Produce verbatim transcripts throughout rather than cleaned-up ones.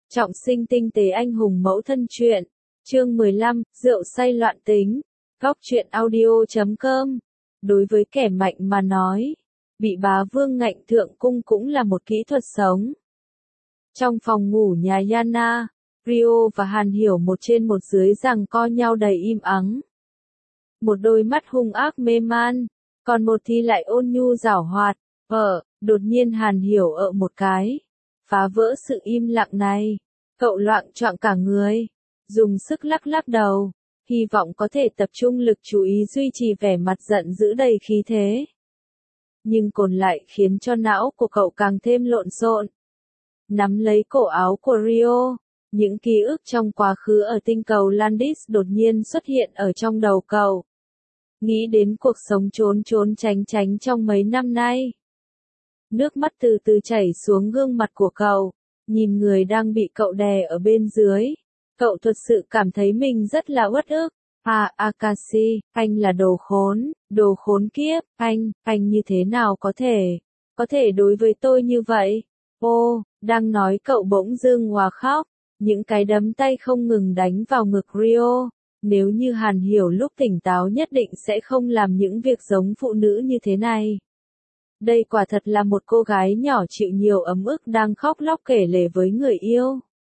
Trọng sinh tinh tế anh hùng mẫu thân truyện. Chương mười lăm, rượu say loạn tính. Góc truyện audio chấm com. Đối với kẻ mạnh mà nói, bị bá vương ngạnh thượng cung cũng là một kỹ thuật sống. Trong phòng ngủ nhà Yana, Rio và Hàn Hiểu một trên một dưới giằng co nhau đầy im ắng. Một đôi mắt hung ác mê man, còn một thì lại ôn nhu giảo hoạt. Vợ, đột nhiên Hàn Hiểu ợ một cái, phá vỡ sự im lặng này. Cậu loạng choạng cả người, dùng sức lắc lắc đầu, hy vọng có thể tập trung lực chú ý duy trì vẻ mặt giận dữ đầy khí thế. Nhưng cồn lại khiến cho não của cậu càng thêm lộn xộn. Nắm lấy cổ áo của Rio, những ký ức trong quá khứ ở tinh cầu Landis đột nhiên xuất hiện ở trong đầu cậu. Nghĩ đến cuộc sống trốn trốn tránh tránh trong mấy năm nay. Nước mắt từ từ chảy xuống gương mặt của cậu, nhìn người đang bị cậu đè ở bên dưới. Cậu thật sự cảm thấy mình rất là uất ức. À, Akashi, anh là đồ khốn, đồ khốn kiếp, anh, anh như thế nào có thể, có thể đối với tôi như vậy? Ô, đang nói cậu bỗng dưng hòa khóc, những cái đấm tay không ngừng đánh vào ngực Rio. Nếu như Hàn Hiểu lúc tỉnh táo nhất định sẽ không làm những việc giống phụ nữ như thế này. Đây quả thật là một cô gái nhỏ chịu nhiều ấm ức đang khóc lóc kể lể với người yêu.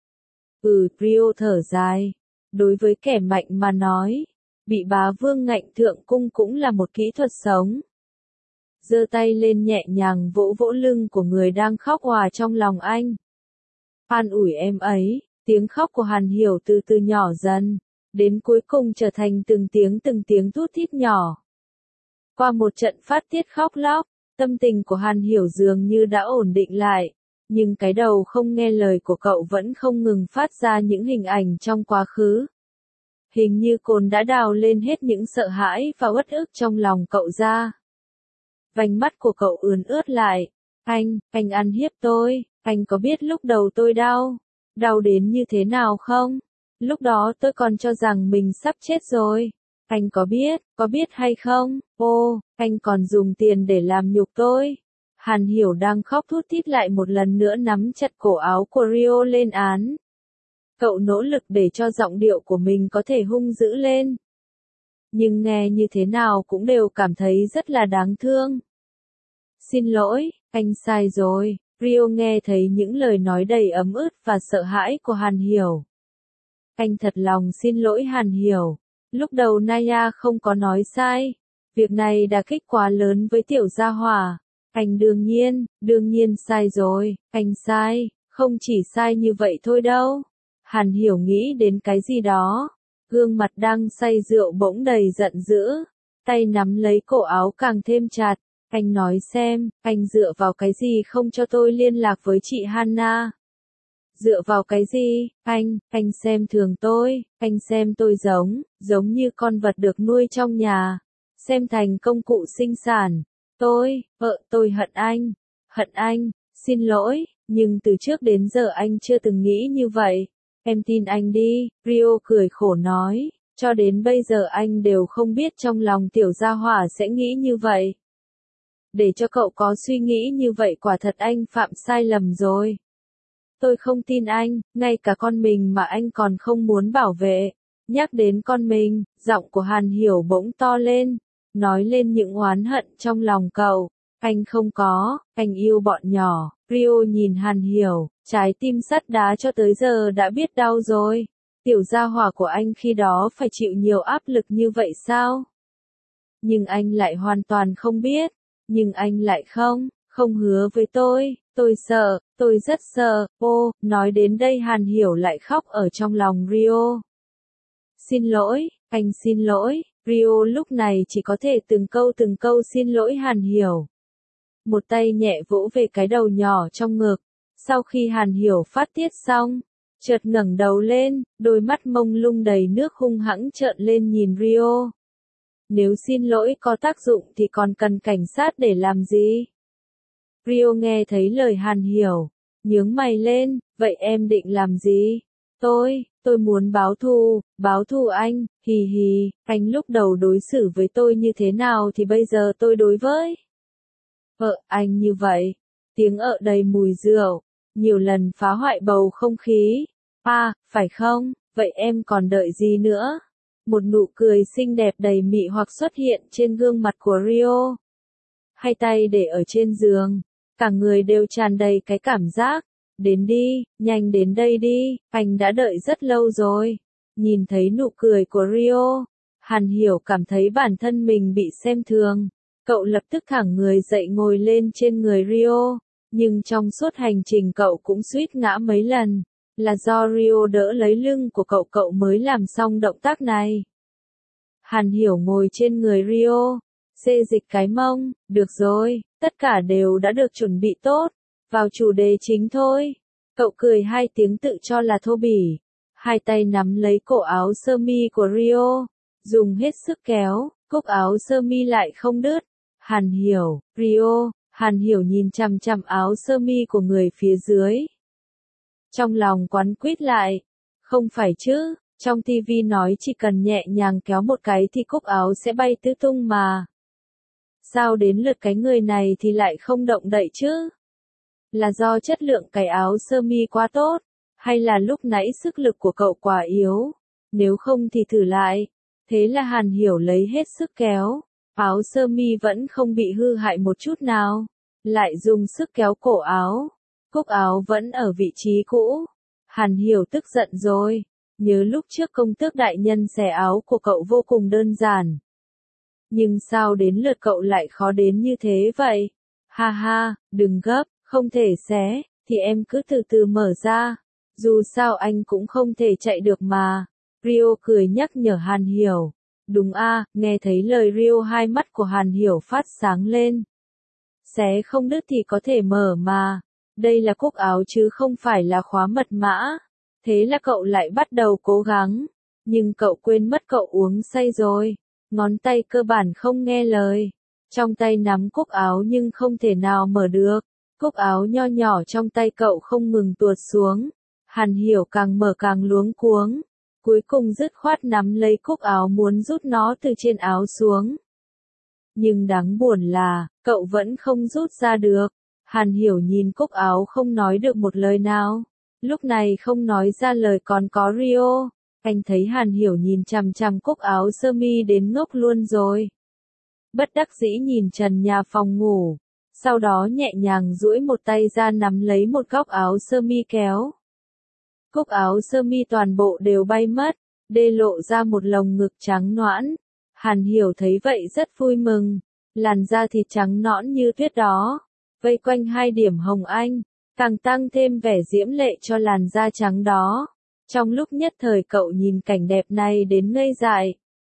Ừ, Rio thở dài. Đối với kẻ mạnh mà nói, bị bá vương ngạnh thượng cung cũng là một kỹ thuật sống. Giơ tay lên nhẹ nhàng vỗ vỗ lưng của người đang khóc òa trong lòng anh. An ủi em ấy, tiếng khóc của Hàn Hiểu từ từ nhỏ dần, đến cuối cùng trở thành từng tiếng từng tiếng thút thít nhỏ. Qua một trận phát tiết khóc lóc, tâm tình của Hàn Hiểu dường như đã ổn định lại, nhưng cái đầu không nghe lời của cậu vẫn không ngừng phát ra những hình ảnh trong quá khứ. Hình như cồn đã đào lên hết những sợ hãi và uất ức trong lòng cậu ra. Vành mắt của cậu ươn ướt lại. Anh, anh ăn hiếp tôi, anh có biết lúc đầu tôi đau, đau đến như thế nào không? Lúc đó tôi còn cho rằng mình sắp chết rồi. Anh có biết, có biết hay không? Ô, anh còn dùng tiền để làm nhục tôi. Hàn Hiểu đang khóc thút thít lại một lần nữa nắm chặt cổ áo của Rio lên án. Cậu nỗ lực để cho giọng điệu của mình có thể hung dữ lên. Nhưng nghe như thế nào cũng đều cảm thấy rất là đáng thương. Xin lỗi, anh sai rồi. Rio nghe thấy những lời nói đầy ấm ức và sợ hãi của Hàn Hiểu. Anh thật lòng xin lỗi Hàn Hiểu. Lúc đầu Naya không có nói sai. Việc này đã kích quá lớn với tiểu gia hỏa. Anh đương nhiên, đương nhiên sai rồi. Anh sai, không chỉ sai như vậy thôi đâu. Hàn Hiểu nghĩ đến cái gì đó. Gương mặt đang say rượu bỗng đầy giận dữ. Tay nắm lấy cổ áo càng thêm chặt. Anh nói xem, anh dựa vào cái gì không cho tôi liên lạc với chị Hana? Dựa vào cái gì? Anh, anh xem thường tôi, anh xem tôi giống, giống như con vật được nuôi trong nhà. Xem thành công cụ sinh sản. Tôi, vợ tôi hận anh, hận anh, xin lỗi, nhưng từ trước đến giờ anh chưa từng nghĩ như vậy. Em tin anh đi, Rio cười khổ nói, cho đến bây giờ anh đều không biết trong lòng tiểu gia hỏa sẽ nghĩ như vậy. Để cho cậu có suy nghĩ như vậy quả thật anh phạm sai lầm rồi. Tôi không tin anh, ngay cả con mình mà anh còn không muốn bảo vệ. Nhắc đến con mình, giọng của Hàn Hiểu bỗng to lên, nói lên những oán hận trong lòng cậu. Anh không có, anh yêu bọn nhỏ. Rio nhìn Hàn Hiểu, trái tim sắt đá cho tới giờ đã biết đau rồi. Tiểu gia hỏa của anh khi đó phải chịu nhiều áp lực như vậy sao? Nhưng anh lại hoàn toàn không biết. Nhưng anh lại không, không hứa với tôi, tôi sợ, tôi rất sợ. Ô, nói đến đây Hàn Hiểu lại khóc ở trong lòng Rio. Xin lỗi, anh xin lỗi. Rio lúc này chỉ có thể từng câu từng câu xin lỗi Hàn Hiểu. Một tay nhẹ vỗ về cái đầu nhỏ trong ngực. Sau khi Hàn Hiểu phát tiết xong, chợt ngẩng đầu lên, đôi mắt mông lung đầy nước hung hãng trợn lên nhìn Rio. Nếu xin lỗi có tác dụng thì còn cần cảnh sát để làm gì? Rio nghe thấy lời Hàn Hiểu, nhướng mày lên, vậy em định làm gì? Tôi, tôi muốn báo thù, báo thù anh, hì hì, anh lúc đầu đối xử với tôi như thế nào thì bây giờ tôi đối với. Vợ, anh như vậy, tiếng ợ đầy mùi rượu, nhiều lần phá hoại bầu không khí. À, phải không, vậy em còn đợi gì nữa? Một nụ cười xinh đẹp đầy mị hoặc xuất hiện trên gương mặt của Rio. Hai tay để ở trên giường, cả người đều tràn đầy cái cảm giác. Đến đi, nhanh đến đây đi, anh đã đợi rất lâu rồi. Nhìn thấy nụ cười của Rio, Hàn Hiểu cảm thấy bản thân mình bị xem thường. Cậu lập tức thẳng người dậy ngồi lên trên người Rio, nhưng trong suốt hành trình cậu cũng suýt ngã mấy lần. Là do Rio đỡ lấy lưng của cậu cậu mới làm xong động tác này. Hàn Hiểu ngồi trên người Rio, xê dịch cái mông, được rồi, tất cả đều đã được chuẩn bị tốt, vào chủ đề chính thôi. Cậu cười hai tiếng tự cho là thô bỉ, hai tay nắm lấy cổ áo sơ mi của Rio, dùng hết sức kéo, cúc áo sơ mi lại không đứt. Hàn Hiểu, Rio, Hàn Hiểu nhìn chằm chằm áo sơ mi của người phía dưới. Trong lòng quắn quýt lại, không phải chứ, trong tivi nói chỉ cần nhẹ nhàng kéo một cái thì cúc áo sẽ bay tứ tung mà. Sao đến lượt cái người này thì lại không động đậy chứ? Là do chất lượng cái áo sơ mi quá tốt, hay là lúc nãy sức lực của cậu quá yếu? Nếu không thì thử lại. Thế là Hàn Hiểu lấy hết sức kéo, áo sơ mi vẫn không bị hư hại một chút nào. Lại dùng sức kéo cổ áo, cúc áo vẫn ở vị trí cũ. Hàn Hiểu tức giận rồi, nhớ lúc trước công tước đại nhân xẻ áo của cậu vô cùng đơn giản. Nhưng sao đến lượt cậu lại khó đến như thế vậy? Ha ha, đừng gấp, không thể xé, thì em cứ từ từ mở ra. Dù sao anh cũng không thể chạy được mà. Rio cười nhắc nhở Hàn Hiểu. Đúng a, nghe thấy lời Rio hai mắt của Hàn Hiểu phát sáng lên. Xé không đứt thì có thể mở mà. Đây là cúc áo chứ không phải là khóa mật mã. Thế là cậu lại bắt đầu cố gắng. Nhưng cậu quên mất cậu uống say rồi. Ngón tay cơ bản không nghe lời. Trong tay nắm cúc áo nhưng không thể nào mở được. Cúc áo nho nhỏ trong tay cậu không ngừng tuột xuống. Hàn Hiểu càng mở càng luống cuống. Cuối cùng dứt khoát nắm lấy cúc áo muốn rút nó từ trên áo xuống. Nhưng đáng buồn là, cậu vẫn không rút ra được. Hàn Hiểu nhìn cúc áo không nói được một lời nào. Lúc này không nói ra lời còn có Rio. Anh thấy Hàn Hiểu nhìn chằm chằm cúc áo sơ mi đến ngốc luôn rồi. Bất đắc dĩ nhìn trần nhà phòng ngủ. Sau đó nhẹ nhàng duỗi một tay ra nắm lấy một góc áo sơ mi kéo. Cúc áo sơ mi toàn bộ đều bay mất, đê lộ ra một lồng ngực trắng nõn. Hàn Hiểu thấy vậy rất vui mừng, làn da thịt trắng nõn như tuyết đó, vây quanh hai điểm hồng anh, càng tăng thêm vẻ diễm lệ cho làn da trắng đó. Trong lúc nhất thời cậu nhìn cảnh đẹp này đến ngây dại.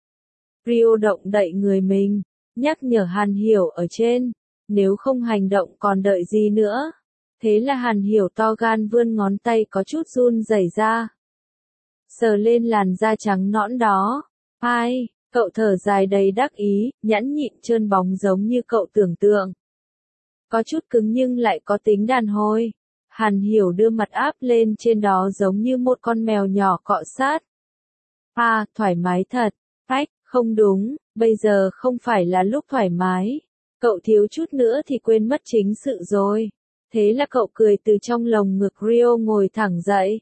Rio động đậy người mình, nhắc nhở Hàn Hiểu ở trên, nếu không hành động còn đợi gì nữa. Thế là Hàn Hiểu to gan vươn ngón tay có chút run rẩy ra. Sờ lên làn da trắng nõn đó. Ai, cậu thở dài đầy đắc ý, nhẵn nhịn trơn bóng giống như cậu tưởng tượng. Có chút cứng nhưng lại có tính đàn hồi. Hàn Hiểu đưa mặt áp lên trên đó giống như một con mèo nhỏ cọ sát. À, thoải mái thật. Ách, không đúng, bây giờ không phải là lúc thoải mái. Cậu thiếu chút nữa thì quên mất chính sự rồi. Thế là cậu cười từ trong lồng ngực Rio ngồi thẳng dậy.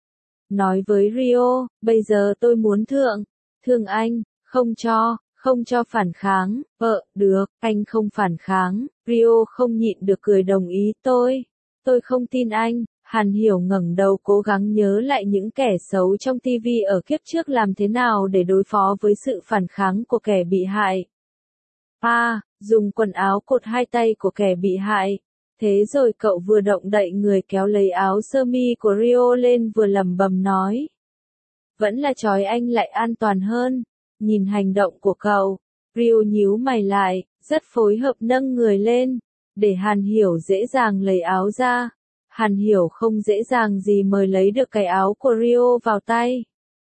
Nói với Rio, bây giờ tôi muốn thượng, thương anh, không cho, không cho phản kháng, vợ, được, anh không phản kháng, Rio không nhịn được cười đồng ý tôi, tôi không tin anh. Hàn Hiểu ngẩng đầu cố gắng nhớ lại những kẻ xấu trong tivi ở kiếp trước làm thế nào để đối phó với sự phản kháng của kẻ bị hại. À, dùng quần áo cột hai tay của kẻ bị hại. Thế rồi cậu vừa động đậy người kéo lấy áo sơ mi của Rio lên vừa lẩm bẩm nói. Vẫn là trói anh lại an toàn hơn. Nhìn hành động của cậu, Rio nhíu mày lại, rất phối hợp nâng người lên, để Hàn Hiểu dễ dàng lấy áo ra. Hàn Hiểu không dễ dàng gì mới lấy được cái áo của Rio vào tay.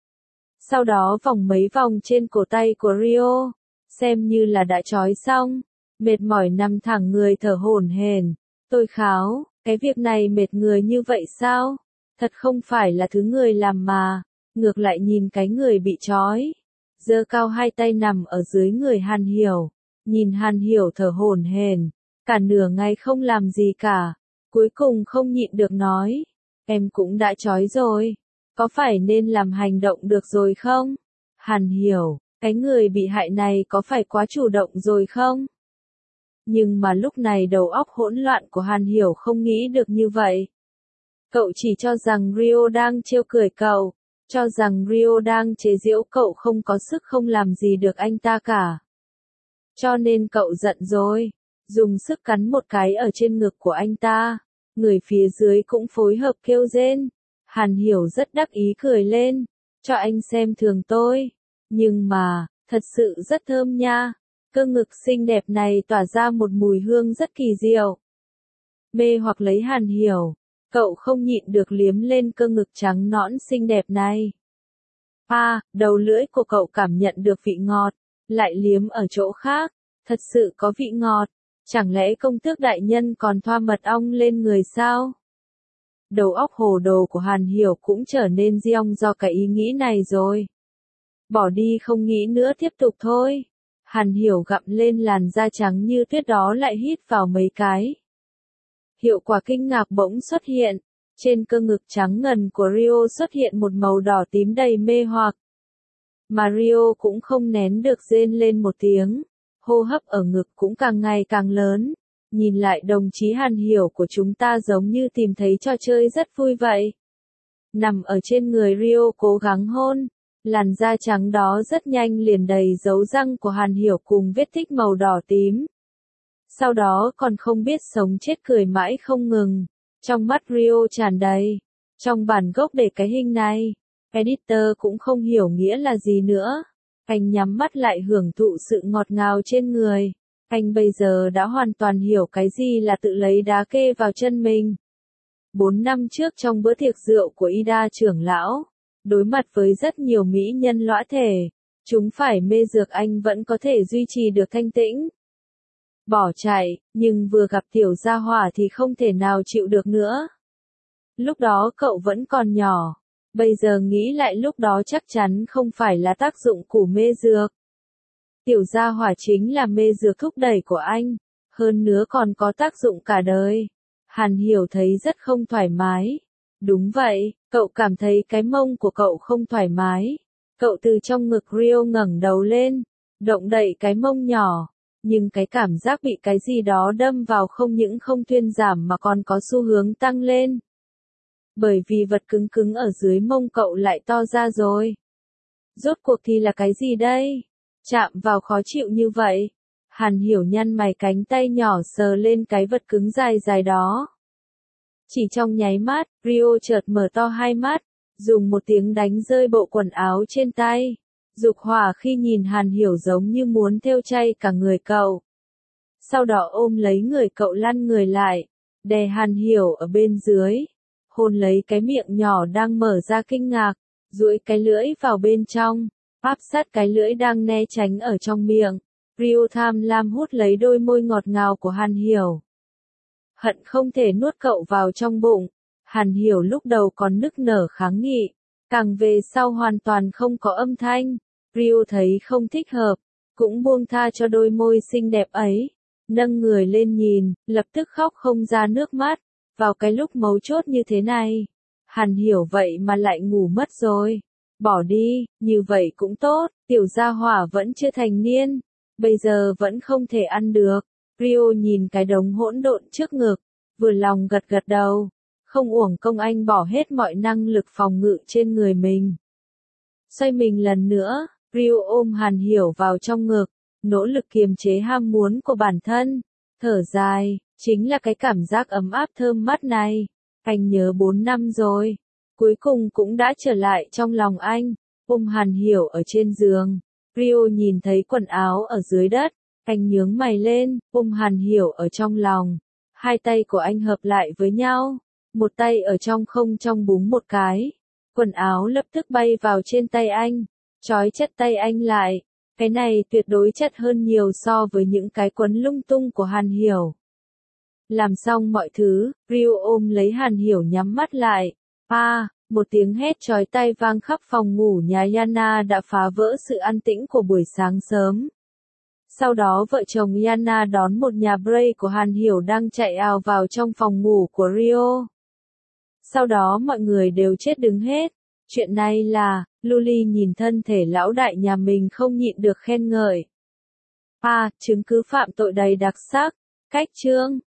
Sau đó vòng mấy vòng trên cổ tay của Rio, xem như là đã trói xong, mệt mỏi nằm thẳng người thở hổn hển. Tôi kháo, cái việc này mệt người như vậy sao? Thật không phải là thứ người làm mà, ngược lại nhìn cái người bị trói. Giơ cao hai tay nằm ở dưới người Hàn Hiểu, nhìn Hàn Hiểu thở hổn hển, cả nửa ngày không làm gì cả. Cuối cùng không nhịn được nói, em cũng đã chói rồi, có phải nên làm hành động được rồi không? Hàn Hiểu, cái người bị hại này có phải quá chủ động rồi không? Nhưng mà lúc này đầu óc hỗn loạn của Hàn Hiểu không nghĩ được như vậy. Cậu chỉ cho rằng Rio đang trêu cười cậu, cho rằng Rio đang chế giễu cậu không có sức không làm gì được anh ta cả. Cho nên cậu giận rồi, dùng sức cắn một cái ở trên ngực của anh ta. Người phía dưới cũng phối hợp kêu rên. Hàn Hiểu rất đắc ý cười lên, cho anh xem thường tôi. Nhưng mà, thật sự rất thơm nha. Cơ ngực xinh đẹp này tỏa ra một mùi hương rất kỳ diệu. Mê hoặc lấy Hàn Hiểu, cậu không nhịn được liếm lên cơ ngực trắng nõn xinh đẹp này. À, đầu lưỡi của cậu cảm nhận được vị ngọt, lại liếm ở chỗ khác, thật sự có vị ngọt. Chẳng lẽ công tước đại nhân còn thoa mật ong lên người sao? Đầu óc hồ đồ của Hàn Hiểu cũng trở nên giông do cái ý nghĩ này rồi. Bỏ đi không nghĩ nữa tiếp tục thôi. Hàn Hiểu gặm lên làn da trắng như tuyết đó lại hít vào mấy cái. Hiệu quả kinh ngạc bỗng xuất hiện. Trên cơ ngực trắng ngần của Rio xuất hiện một màu đỏ tím đầy mê hoặc. Mà Rio cũng không nén được rên lên một tiếng. Hô hấp ở ngực cũng càng ngày càng lớn. Nhìn lại đồng chí Hàn Hiểu của chúng ta giống như tìm thấy trò chơi rất vui vậy. Nằm ở trên người Rio cố gắng hôn. Làn da trắng đó rất nhanh liền đầy dấu răng của Hàn Hiểu cùng vết tích màu đỏ tím. Sau đó còn không biết sống chết cười mãi không ngừng. Trong mắt Rio tràn đầy. Trong bản gốc để cái hình này, editor cũng không hiểu nghĩa là gì nữa. Anh nhắm mắt lại hưởng thụ sự ngọt ngào trên người. Anh bây giờ đã hoàn toàn hiểu cái gì là tự lấy đá kê vào chân mình. Bốn năm trước trong bữa tiệc rượu của Ida trưởng lão, đối mặt với rất nhiều mỹ nhân lõa thể, chúng phải mê dược anh vẫn có thể duy trì được thanh tĩnh. Bỏ chạy, nhưng vừa gặp tiểu gia hỏa thì không thể nào chịu được nữa. Lúc đó cậu vẫn còn nhỏ. Bây giờ nghĩ lại lúc đó chắc chắn không phải là tác dụng của mê dược. Tiểu gia hỏa chính là mê dược thúc đẩy của anh, hơn nữa còn có tác dụng cả đời. Hàn Hiểu thấy rất không thoải mái. Đúng vậy, cậu cảm thấy cái mông của cậu không thoải mái. Cậu từ trong ngực Rio ngẩng đầu lên, động đậy cái mông nhỏ, nhưng cái cảm giác bị cái gì đó đâm vào không những không thuyên giảm mà còn có xu hướng tăng lên. Bởi vì vật cứng cứng ở dưới mông cậu lại to ra rồi. Rốt cuộc thì là cái gì đây? Chạm vào khó chịu như vậy. Hàn Hiểu nhăn mày cánh tay nhỏ sờ lên cái vật cứng dài dài đó. Chỉ trong nháy mắt, Rio chợt mở to hai mắt, dùng một tiếng đánh rơi bộ quần áo trên tay. Dục hỏa khi nhìn Hàn Hiểu giống như muốn thêu chay cả người cậu. Sau đó ôm lấy người cậu lăn người lại, đè Hàn Hiểu ở bên dưới. Hôn lấy cái miệng nhỏ đang mở ra kinh ngạc, duỗi cái lưỡi vào bên trong, áp sát cái lưỡi đang né tránh ở trong miệng. Rio tham lam hút lấy đôi môi ngọt ngào của Hàn Hiểu. Hận không thể nuốt cậu vào trong bụng. Hàn Hiểu lúc đầu còn nức nở kháng nghị, càng về sau hoàn toàn không có âm thanh. Rio thấy không thích hợp, cũng buông tha cho đôi môi xinh đẹp ấy, nâng người lên nhìn, lập tức khóc không ra nước mắt. Vào cái lúc mấu chốt như thế này, Hàn Hiểu vậy mà lại ngủ mất rồi. Bỏ đi, như vậy cũng tốt, tiểu gia hỏa vẫn chưa thành niên, bây giờ vẫn không thể ăn được. Rio nhìn cái đống hỗn độn trước ngực, vừa lòng gật gật đầu, không uổng công anh bỏ hết mọi năng lực phòng ngự trên người mình. Xoay mình lần nữa, Rio ôm Hàn Hiểu vào trong ngực, nỗ lực kiềm chế ham muốn của bản thân, thở dài. Chính là cái cảm giác ấm áp thơm mắt này. Anh nhớ bốn năm rồi. Cuối cùng cũng đã trở lại trong lòng anh. Ôm Hàn Hiểu ở trên giường. Rio nhìn thấy quần áo ở dưới đất. Anh nhướng mày lên, ôm Hàn Hiểu ở trong lòng. Hai tay của anh hợp lại với nhau. Một tay ở trong không trong búng một cái. Quần áo lập tức bay vào trên tay anh. Trói chặt tay anh lại. Cái này tuyệt đối chặt hơn nhiều so với những cái quấn lung tung của Hàn Hiểu. Làm xong mọi thứ, Rio ôm lấy Hàn Hiểu nhắm mắt lại. À, một tiếng hét chói tai vang khắp phòng ngủ nhà Yana đã phá vỡ sự an tĩnh của buổi sáng sớm. Sau đó vợ chồng Yana đón một nhà Bray của Hàn Hiểu đang chạy ào vào trong phòng ngủ của Rio. Sau đó mọi người đều chết đứng hết. Chuyện này là, Luli nhìn thân thể lão đại nhà mình không nhịn được khen ngợi. À, chứng cứ phạm tội đầy đặc sắc. Cách chương